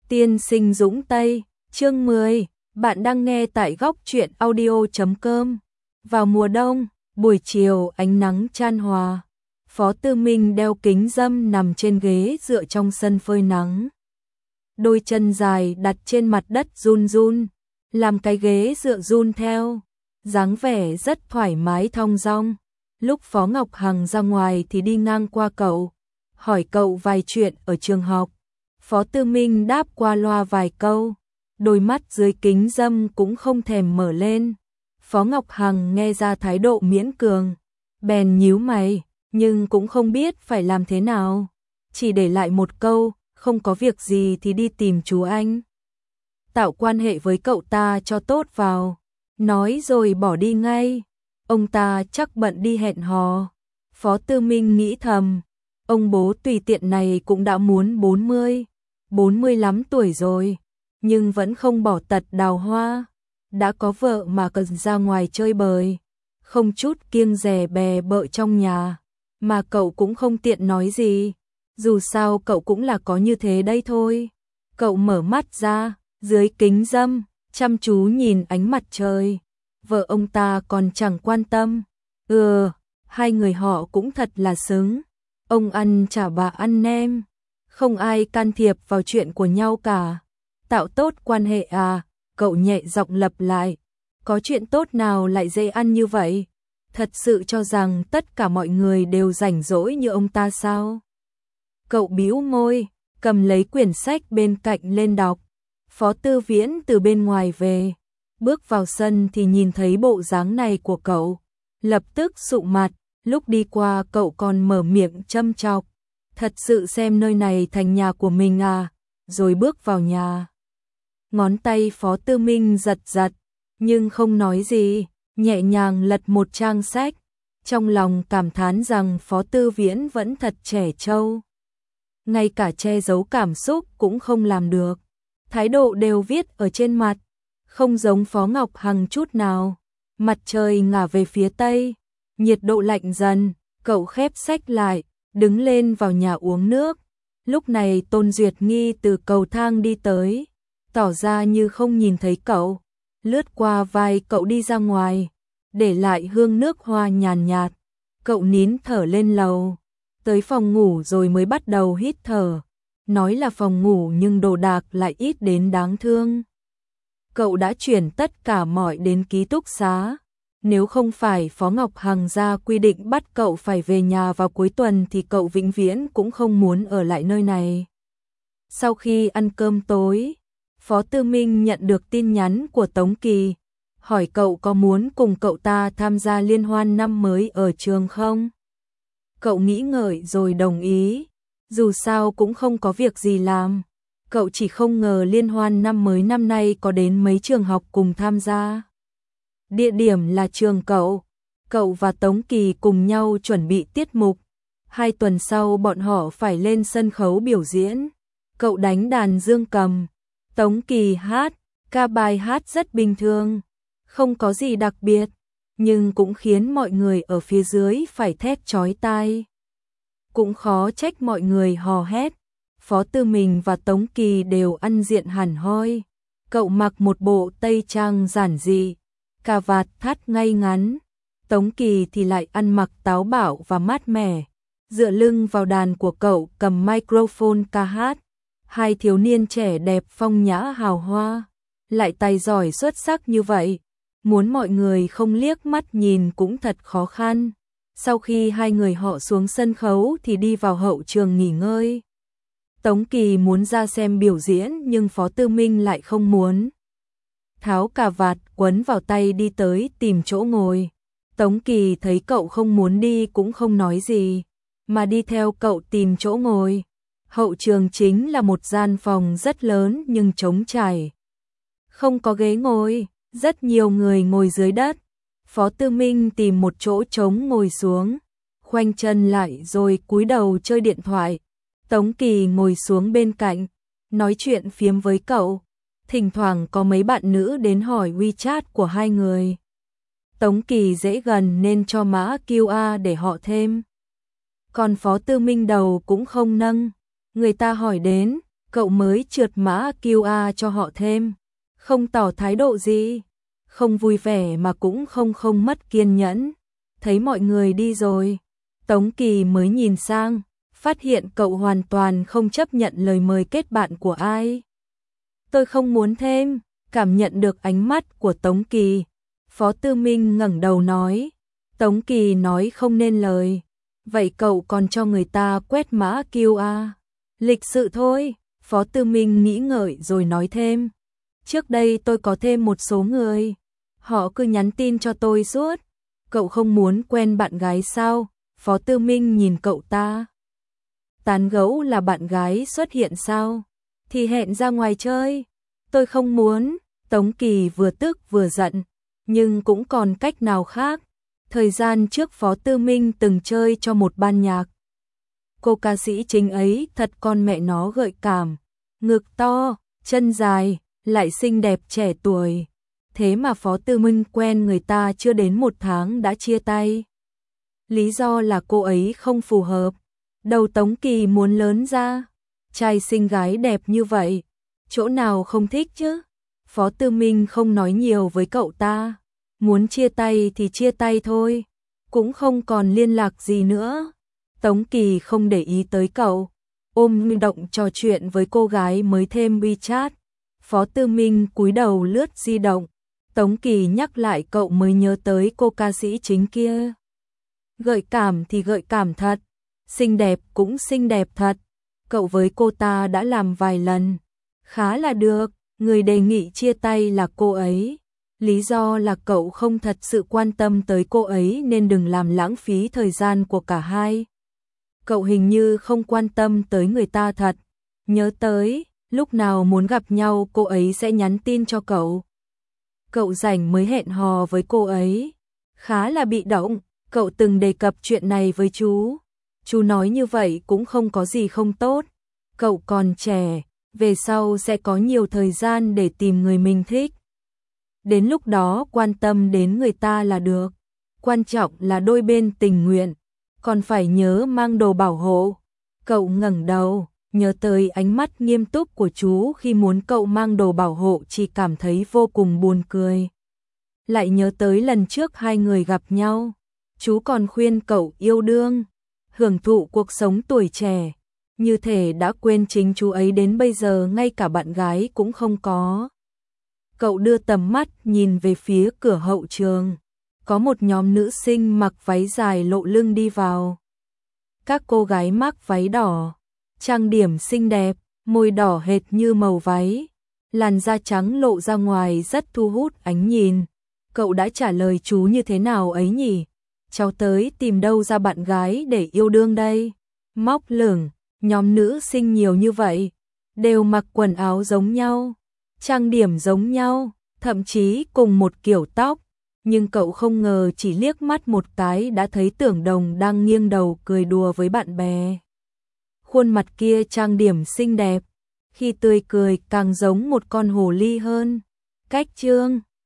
Tiên sinh Dũng Tây, chương 10, bạn đang nghe tại góc truyện audio.com. Vào mùa đông, buổi chiều ánh nắng chan hòa, Phó Tư Minh đeo kính râm nằm trên ghế dựa trong sân phơi nắng. Đôi chân dài đặt trên mặt đất run run, làm cái ghế dựa run theo, dáng vẻ rất thoải mái thong dong. Lúc Phó Ngọc Hằng ra ngoài thì đi ngang qua cậu, hỏi cậu vài chuyện ở trường học. Phó Tư Minh đáp qua loa vài câu, đôi mắt dưới kính râm cũng không thèm mở lên. Phó Ngọc Hằng nghe ra thái độ miễn cường, bèn nhíu mày, nhưng cũng không biết phải làm thế nào. Chỉ để lại một câu, không có việc gì thì đi tìm chú anh. Tạo quan hệ với cậu ta cho tốt vào, nói rồi bỏ đi ngay. Ông ta chắc bận đi hẹn hò. Phó Tư Minh nghĩ thầm, ông bố tùy tiện này cũng đã muốn 40 lắm tuổi rồi, nhưng vẫn không bỏ tật đào hoa. Đã có vợ mà cần ra ngoài chơi bời, không chút kiêng dè bè bợ trong nhà, mà cậu cũng không tiện nói gì. Dù sao cậu cũng là có như thế đây thôi. Cậu mở mắt ra, dưới kính râm, chăm chú nhìn ánh mặt trời. Vợ ông ta còn chẳng quan tâm. Hai người họ cũng thật là xứng. Ông ăn chả bà ăn nem. Không ai can thiệp vào chuyện của nhau cả. Tạo tốt quan hệ à? Cậu nhẹ giọng lặp lại. Có chuyện tốt nào lại dễ ăn như vậy? Thật sự cho rằng tất cả mọi người đều rảnh rỗi như ông ta sao? Cậu bĩu môi, cầm lấy quyển sách bên cạnh lên đọc. Phó Tư Viễn từ bên ngoài về, bước vào sân thì nhìn thấy bộ dáng này của cậu, lập tức sụ mặt. Lúc đi qua cậu còn mở miệng châm chọc, thật sự xem nơi này thành nhà của mình à? Rồi bước vào nhà. Ngón tay Phó Tư Minh giật giật, nhưng không nói gì, nhẹ nhàng lật một trang sách, trong lòng cảm thán rằng Phó Tư Viễn vẫn thật trẻ trâu. Ngay cả che giấu cảm xúc cũng không làm được, thái độ đều viết ở trên mặt, không giống Phó Ngọc Hằng chút nào. Mặt trời ngả về phía tây, nhiệt độ lạnh dần, cậu khép sách lại, đứng lên vào nhà uống nước. Lúc này Tôn Duyệt Nghi từ cầu thang đi tới, tỏ ra như không nhìn thấy cậu, lướt qua vai cậu đi ra ngoài, để lại hương nước hoa nhàn nhạt. Cậu nín thở lên lầu, tới phòng ngủ rồi mới bắt đầu hít thở. Nói là phòng ngủ nhưng đồ đạc lại ít đến đáng thương. Cậu đã chuyển tất cả mọi đến ký túc xá. Nếu không phải Phó Ngọc Hằng ra quy định bắt cậu phải về nhà vào cuối tuần thì cậu vĩnh viễn cũng không muốn ở lại nơi này. Sau khi ăn cơm tối, Phó Tư Minh nhận được tin nhắn của Tống Kỳ, hỏi cậu có muốn cùng cậu ta tham gia liên hoan năm mới ở trường không? Cậu nghĩ ngợi rồi đồng ý, dù sao cũng không có việc gì làm. Cậu chỉ không ngờ liên hoan năm mới năm nay có đến mấy trường học cùng tham gia. Địa điểm là trường cậu. Cậu và Tống Kỳ cùng nhau chuẩn bị tiết mục. 2 tuần sau bọn họ phải lên sân khấu biểu diễn. Cậu đánh đàn dương cầm, Tống Kỳ hát, ca bài hát rất bình thường, không có gì đặc biệt, nhưng cũng khiến mọi người ở phía dưới phải thét chói tai. Cũng khó trách mọi người hò hét. Phó Tư Minh và Tống Kỳ đều ăn diện hẳn hoi. Cậu mặc một bộ tây trang giản dị, cà vạt thắt ngay ngắn. Tống Kỳ thì lại ăn mặc táo bạo và mát mẻ, dựa lưng vào đàn của cậu cầm microphone ca hát. Hai thiếu niên trẻ đẹp phong nhã hào hoa, lại tài giỏi xuất sắc như vậy, muốn mọi người không liếc mắt nhìn cũng thật khó khăn. Sau khi hai người họ xuống sân khấu thì đi vào hậu trường nghỉ ngơi. Tống Kỳ muốn ra xem biểu diễn nhưng Phó Tư Minh lại không muốn. Tháo cà vạt quấn vào tay đi tới tìm chỗ ngồi. Tống Kỳ thấy cậu không muốn đi cũng không nói gì, mà đi theo cậu tìm chỗ ngồi. Hậu trường chính là một gian phòng rất lớn nhưng trống trải, không có ghế ngồi, rất nhiều người ngồi dưới đất. Phó Tư Minh tìm một chỗ trống ngồi xuống, khoanh chân lại rồi cúi đầu chơi điện thoại. Tống Kỳ ngồi xuống bên cạnh, nói chuyện phiếm với cậu. Thỉnh thoảng có mấy bạn nữ đến hỏi WeChat của hai người. Tống Kỳ dễ gần nên cho mã QR để họ thêm. Còn Phó Tư Minh đầu cũng không nâng. Người ta hỏi đến, cậu mới trượt mã QR cho họ thêm, không tỏ thái độ gì, không vui vẻ mà cũng không mất kiên nhẫn. Thấy mọi người đi rồi, Tống Kỳ mới nhìn sang, phát hiện cậu hoàn toàn không chấp nhận lời mời kết bạn của ai. Tôi không muốn thêm, cảm nhận được ánh mắt của Tống Kỳ. Phó Tư Minh ngẩng đầu nói, Tống Kỳ nói không nên lời. Vậy cậu còn cho người ta quét mã QR? Lịch sự thôi, Phó Tư Minh nghĩ ngợi rồi nói thêm. Trước đây tôi có thêm một số người, họ cứ nhắn tin cho tôi suốt. Cậu không muốn quen bạn gái sao? Phó Tư Minh nhìn cậu ta. Tán gẫu là bạn gái xuất hiện sao? Thì hẹn ra ngoài chơi. Tôi không muốn. Tống Kỳ vừa tức vừa giận, nhưng cũng còn cách nào khác. Thời gian trước Phó Tư Minh từng chơi cho một ban nhạc. Cô ca sĩ chính ấy thật con mẹ nó gợi cảm, ngực to, chân dài, lại xinh đẹp trẻ tuổi. Thế mà Phó Tư Minh quen người ta chưa đến 1 tháng đã chia tay. Lý do là cô ấy không phù hợp. Đầu Tống Kỳ muốn lớn ra. Trai xinh gái đẹp như vậy, chỗ nào không thích chứ? Phó Tư Minh không nói nhiều với cậu ta. Muốn chia tay thì chia tay thôi, cũng không còn liên lạc gì nữa. Tống Kỳ không để ý tới cậu, ôm động trò chuyện với cô gái mới thêm WeChat. Phó Tư Minh cúi đầu lướt di động. Tống Kỳ nhắc lại cậu mới nhớ tới cô ca sĩ chính kia. Gợi cảm thì gợi cảm thật, xinh đẹp cũng xinh đẹp thật. Cậu với cô ta đã làm vài lần, khá là được. Người đề nghị chia tay là cô ấy. Lý do là cậu không thật sự quan tâm tới cô ấy nên đừng làm lãng phí thời gian của cả hai. Cậu hình như không quan tâm tới người ta thật. Nhớ tới, lúc nào muốn gặp nhau cô ấy sẽ nhắn tin cho cậu. Cậu rảnh mới hẹn hò với cô ấy. Khá là bị động, cậu từng đề cập chuyện này với chú. Chú nói như vậy cũng không có gì không tốt. Cậu còn trẻ, về sau sẽ có nhiều thời gian để tìm người mình thích. Đến lúc đó quan tâm đến người ta là được. Quan trọng là đôi bên tình nguyện, còn phải nhớ mang đồ bảo hộ. Cậu ngẩng đầu, nhớ tới ánh mắt nghiêm túc của chú khi muốn cậu mang đồ bảo hộ, chỉ cảm thấy vô cùng buồn cười. Lại nhớ tới lần trước hai người gặp nhau, chú còn khuyên cậu yêu đương, hưởng thụ cuộc sống tuổi trẻ. Như thể đã quên chính chú ấy đến bây giờ ngay cả bạn gái cũng không có. Cậu đưa tầm mắt nhìn về phía cửa hậu trường. Có một nhóm nữ sinh mặc váy dài lộ lưng đi vào. Các cô gái mặc váy đỏ, trang điểm xinh đẹp, môi đỏ hệt như màu váy. Làn da trắng lộ ra ngoài rất thu hút ánh nhìn. Cậu đã trả lời chú như thế nào ấy nhỉ? Cháu tới tìm đâu ra bạn gái để yêu đương đây? Móc lửng, nhóm nữ sinh nhiều như vậy, đều mặc quần áo giống nhau, trang điểm giống nhau, thậm chí cùng một kiểu tóc. Nhưng cậu không ngờ chỉ liếc mắt một cái đã thấy Tưởng Đồng đang nghiêng đầu cười đùa với bạn bè. Khuôn mặt kia trang điểm xinh đẹp, khi tươi cười càng giống một con hồ ly hơn. Cách trương